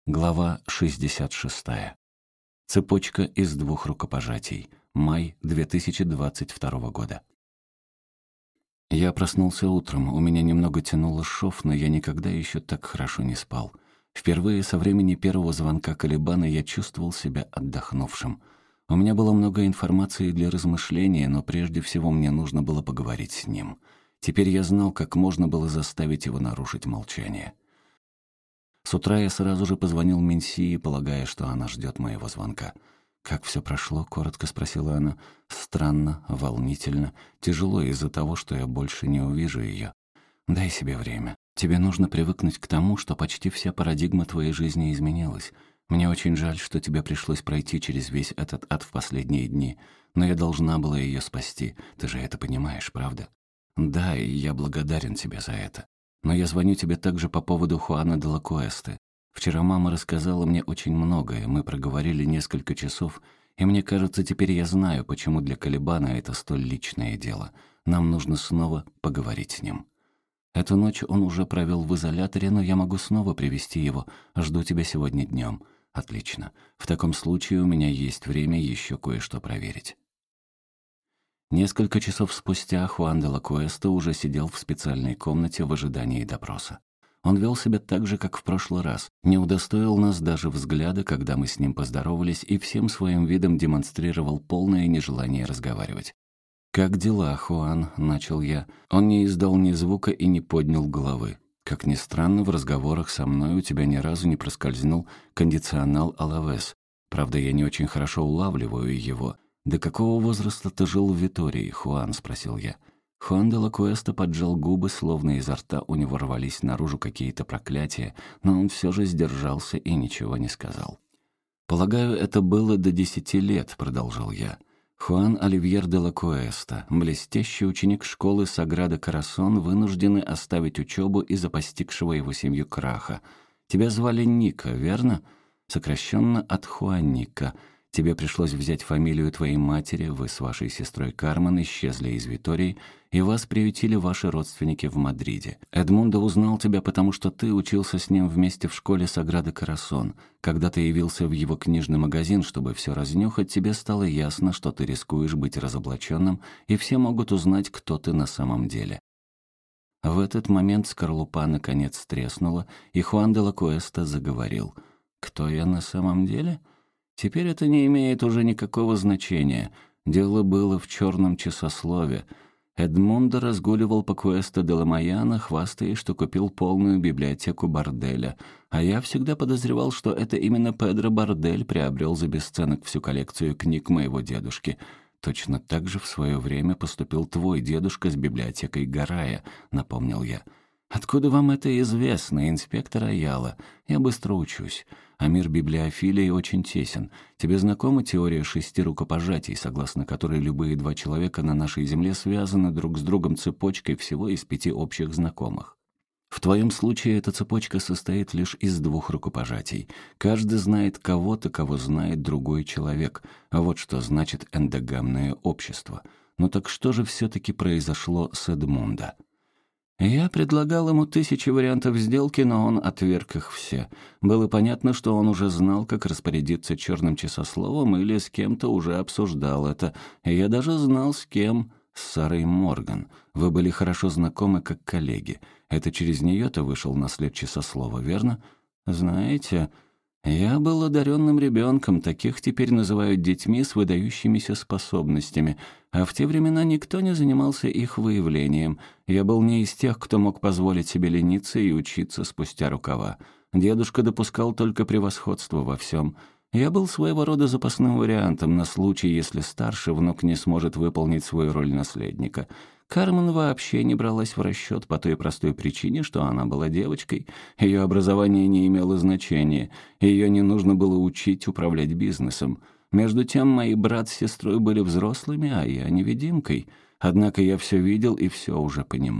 Глава 66. Цепочка из 2 рукопожатий. Май 2022 года. Я проснулся утром, у меня немного тянуло шов, но я никогда еще так хорошо не спал. Впервые со времени первого звонка Калибана я чувствовал себя отдохнувшим. У меня было много информации для размышления, но прежде всего мне нужно было поговорить с ним. Теперь я знал, как можно было заставить его нарушить молчание. С утра я сразу же позвонил Минсии, полагая, что она ждет моего звонка. «Как все прошло?» — коротко спросила она. «Странно, волнительно, тяжело из-за того, что я больше не увижу ее. Дай себе время. Тебе нужно привыкнуть к тому, что почти вся парадигма твоей жизни изменилась. Мне очень жаль, что тебе пришлось пройти через весь этот ад в последние дни, но я должна была ее спасти. Ты же это понимаешь, правда? Да, и я благодарен тебе за это. Но я звоню тебе также по поводу Хуана де ла Куэсты. Вчера мама рассказала мне очень многое, мы проговорили несколько часов, и мне кажется, теперь я знаю, почему для Калибана это столь личное дело. Нам нужно снова поговорить с ним. Эту ночь он уже провел в изоляторе, но я могу снова привести его. Жду тебя сегодня днем. Отлично. В таком случае у меня есть время еще кое-что проверить». Несколько часов спустя Хуан де ла Куэста уже сидел в специальной комнате в ожидании допроса. Он вел себя так же, как в прошлый раз, не удостоил нас даже взгляда, когда мы с ним поздоровались, и всем своим видом демонстрировал полное нежелание разговаривать. «Как дела, Хуан?» — начал я. Он не издал ни звука и не поднял головы. «Как ни странно, в разговорах со мной у тебя ни разу не проскользнул кондиционал Алавес. Правда, я не очень хорошо улавливаю его. «До какого возраста ты жил в Витории, Хуан?» — спросил я. Хуан де ла Куэста поджал губы, словно изо рта у него рвались наружу какие-то проклятия, но он все же сдержался и ничего не сказал. «Полагаю, это было до 10 лет», — продолжал я. «Хуан Оливьер де ла Куэста, блестящий ученик школы Саграда Карасон, вынуждены оставить учебу из-за постигшего его семью краха. Тебя звали Ника, верно? Сокращенно от Хуанника. Тебе пришлось взять фамилию твоей матери, вы с вашей сестрой Кармен исчезли из Витории, и вас приютили ваши родственники в Мадриде. Эдмундо узнал тебя, потому что ты учился с ним вместе в школе Саграда Карасон. Когда ты явился в его книжный магазин, чтобы все разнюхать, тебе стало ясно, что ты рискуешь быть разоблаченным, и все могут узнать, кто ты на самом деле». В этот момент скорлупа наконец треснула, и Хуан де ла Куэста заговорил. «Кто я на самом деле?» Теперь это не имеет уже никакого значения. Дело было в черном часослове. Эдмундо разгуливал по Куэста де ла Майяна, хвастаясь, что купил полную библиотеку борделя. А я всегда подозревал, что это именно Педро Бордель приобрел за бесценок всю коллекцию книг моего дедушки. Точно так же в свое время поступил твой дедушка с библиотекой Гарая, напомнил я. «Откуда вам это известно, инспектор Аяла? Я быстро учусь. А мир библиофилии очень тесен. Тебе знакома теория 6 рукопожатий, согласно которой любые 2 человека на нашей Земле связаны друг с другом цепочкой всего из 5 общих знакомых? В твоем случае эта цепочка состоит лишь из 2 рукопожатий. Каждый знает кого-то, кого знает другой человек. А вот что значит эндогамное общество. Ну так что же все-таки произошло с Эдмундо? Я предлагал ему 1000 вариантов сделки, но он отверг их все. Было понятно, что он уже знал, как распорядиться черным часословом или с кем-то уже обсуждал это. И я даже знал, с кем. С Сарой Морган. Вы были хорошо знакомы как коллеги. Это через нее-то вышел на след часослова, верно? Знаете, я был одаренным ребенком, таких теперь называют детьми с выдающимися способностями, а в те времена никто не занимался их выявлением. Я был не из тех, кто мог позволить себе лениться и учиться спустя рукава. Дедушка допускал только превосходство во всем. Я был своего рода запасным вариантом на случай, если старший внук не сможет выполнить свою роль наследника. Кармен вообще не бралась в расчет по той простой причине, что она была девочкой. Ее образование не имело значения. Ее не нужно было учить управлять бизнесом. Между тем, мои брат с сестрой были взрослыми, а я невидимкой. Однако я все видел и все уже понимал.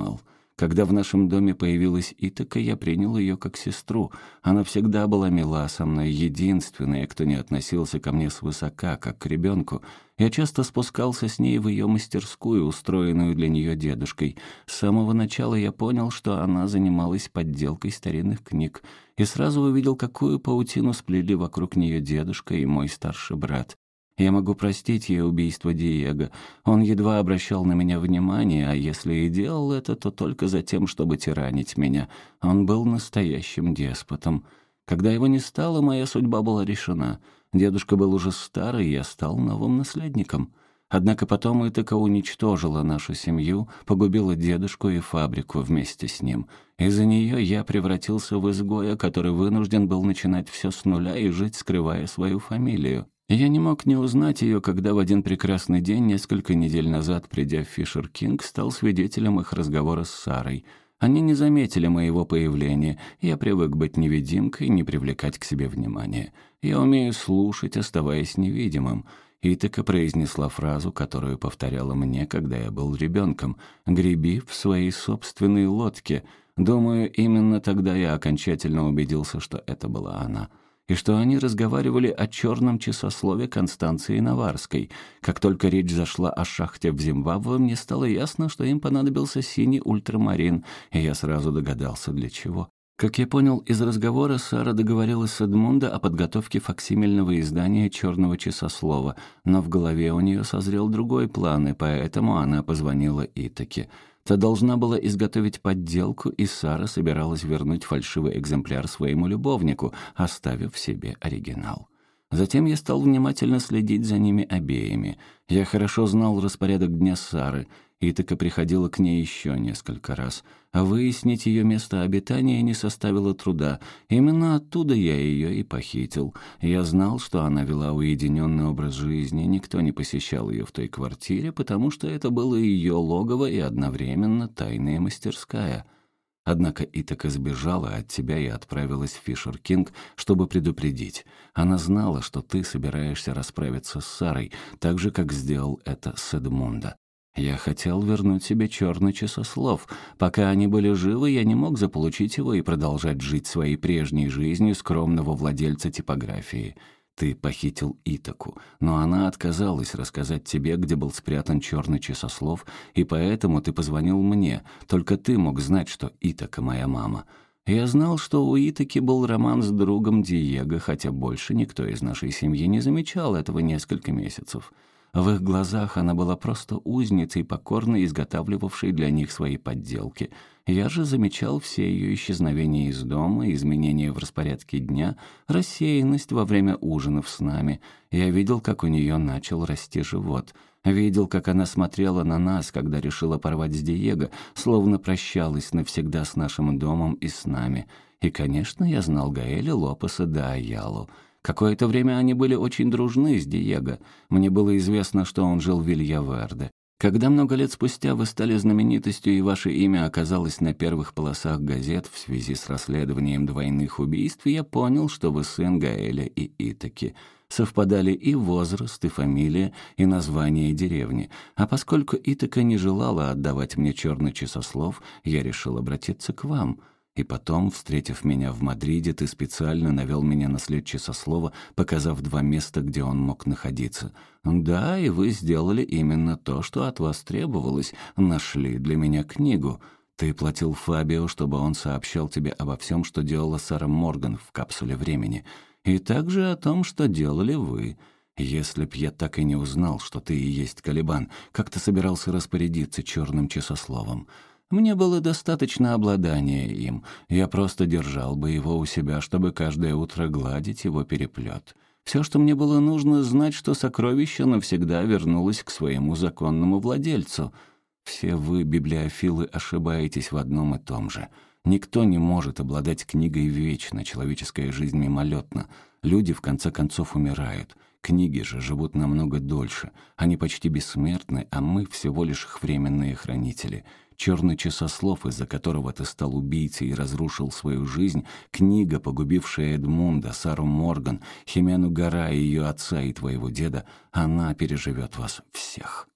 Когда в нашем доме появилась Итака, я принял ее как сестру. Она всегда была мила со мной, единственная, кто не относился ко мне свысока, как к ребенку. Я часто спускался с ней в ее мастерскую, устроенную для нее дедушкой. С самого начала я понял, что она занималась подделкой старинных книг, и сразу увидел, какую паутину сплели вокруг нее дедушка и мой старший брат. Я могу простить ей убийство Диего. Он едва обращал на меня внимание, а если и делал это, то только за тем, чтобы тиранить меня. Он был настоящим деспотом. Когда его не стало, моя судьба была решена. Дедушка был уже старый, и я стал новым наследником. Однако потом Итака уничтожила нашу семью, погубила дедушку и фабрику вместе с ним. Из-за нее я превратился в изгоя, который вынужден был начинать все с нуля и жить, скрывая свою фамилию. Я не мог не узнать ее, когда в один прекрасный день, несколько недель назад, придя в Фишер-Кинг, стал свидетелем их разговора с Сарой. Они не заметили моего появления. Я привык быть невидимкой, не привлекать к себе внимания. Я умею слушать, оставаясь невидимым. Итака произнесла фразу, которую повторяла мне, когда я был ребенком: «Греби в своей собственной лодке». Думаю, именно тогда я окончательно убедился, что это была она. И что они разговаривали о черном часослове Констанции Наварской. Как только речь зашла о шахте в Зимбабве, мне стало ясно, что им понадобился синий ультрамарин, и я сразу догадался, для чего. Как я понял из разговора, Сара договорилась с Эдмундо о подготовке факсимильного издания «Черного часослова», но в голове у нее созрел другой план, и поэтому она позвонила Итаке. Та должна была изготовить подделку, и Сара собиралась вернуть фальшивый экземпляр своему любовнику, оставив себе оригинал. Затем я стал внимательно следить за ними обеими. Я хорошо знал распорядок дня Сары. Итака приходила к ней еще несколько раз. А выяснить ее место обитания не составило труда. Именно оттуда я ее и похитил. Я знал, что она вела уединенный образ жизни, никто не посещал ее в той квартире, потому что это было ее логово и одновременно тайная мастерская. Однако Итака сбежала от тебя и отправилась в Фишер-Кинг, чтобы предупредить. Она знала, что ты собираешься расправиться с Сарой, так же, как сделал это с Эдмундо. Я хотел вернуть себе черный часослов. Пока они были живы, я не мог заполучить его и продолжать жить своей прежней жизнью скромного владельца типографии. Ты похитил Итаку, но она отказалась рассказать тебе, где был спрятан черный часослов, и поэтому ты позвонил мне. Только ты мог знать, что Итака моя мама. Я знал, что у Итаки был роман с другом Диего, хотя больше никто из нашей семьи не замечал этого несколько месяцев. В их глазах она была просто узницей, покорно изготавливавшей для них свои подделки. Я же замечал все ее исчезновения из дома, изменения в распорядке дня, рассеянность во время ужинов с нами. Я видел, как у нее начал расти живот. Видел, как она смотрела на нас, когда решила порвать с Диего, словно прощалась навсегда с нашим домом и с нами. И, конечно, я знал Гаэля Лопеса да Аялу. Какое-то время они были очень дружны с Диего. Мне было известно, что он жил в Вильяверде. Когда много лет спустя вы стали знаменитостью и ваше имя оказалось на первых полосах газет в связи с расследованием двойных убийств, я понял, что вы сын Гаэля и Итаки. Совпадали и возраст, и фамилия, и название деревни. А поскольку Итака не желала отдавать мне черный часослов, я решил обратиться к вам. И потом, встретив меня в Мадриде, ты специально навел меня на след часослова, показав 2 места, где он мог находиться. Да, и вы сделали именно то, что от вас требовалось, нашли для меня книгу. Ты платил Фабио, чтобы он сообщал тебе обо всем, что делала Сара Морган в капсуле времени, и также о том, что делали вы. Если б я так и не узнал, что ты и есть Калибан, как ты собирался распорядиться черным часословом? Мне было достаточно обладания им. Я просто держал бы его у себя, чтобы каждое утро гладить его переплет. Все, что мне было нужно, знать, что сокровище навсегда вернулось к своему законному владельцу. Все вы, библиофилы, ошибаетесь в одном и том же. Никто не может обладать книгой вечно, человеческая жизнь мимолетна. Люди, в конце концов, умирают. Книги же живут намного дольше. Они почти бессмертны, а мы всего лишь их временные хранители. «Черный часослов», из-за которого ты стал убийцей и разрушил свою жизнь, книга, погубившая Эдмунда, Сару Морган, Химену Гара и ее отца и твоего деда, она переживет вас всех.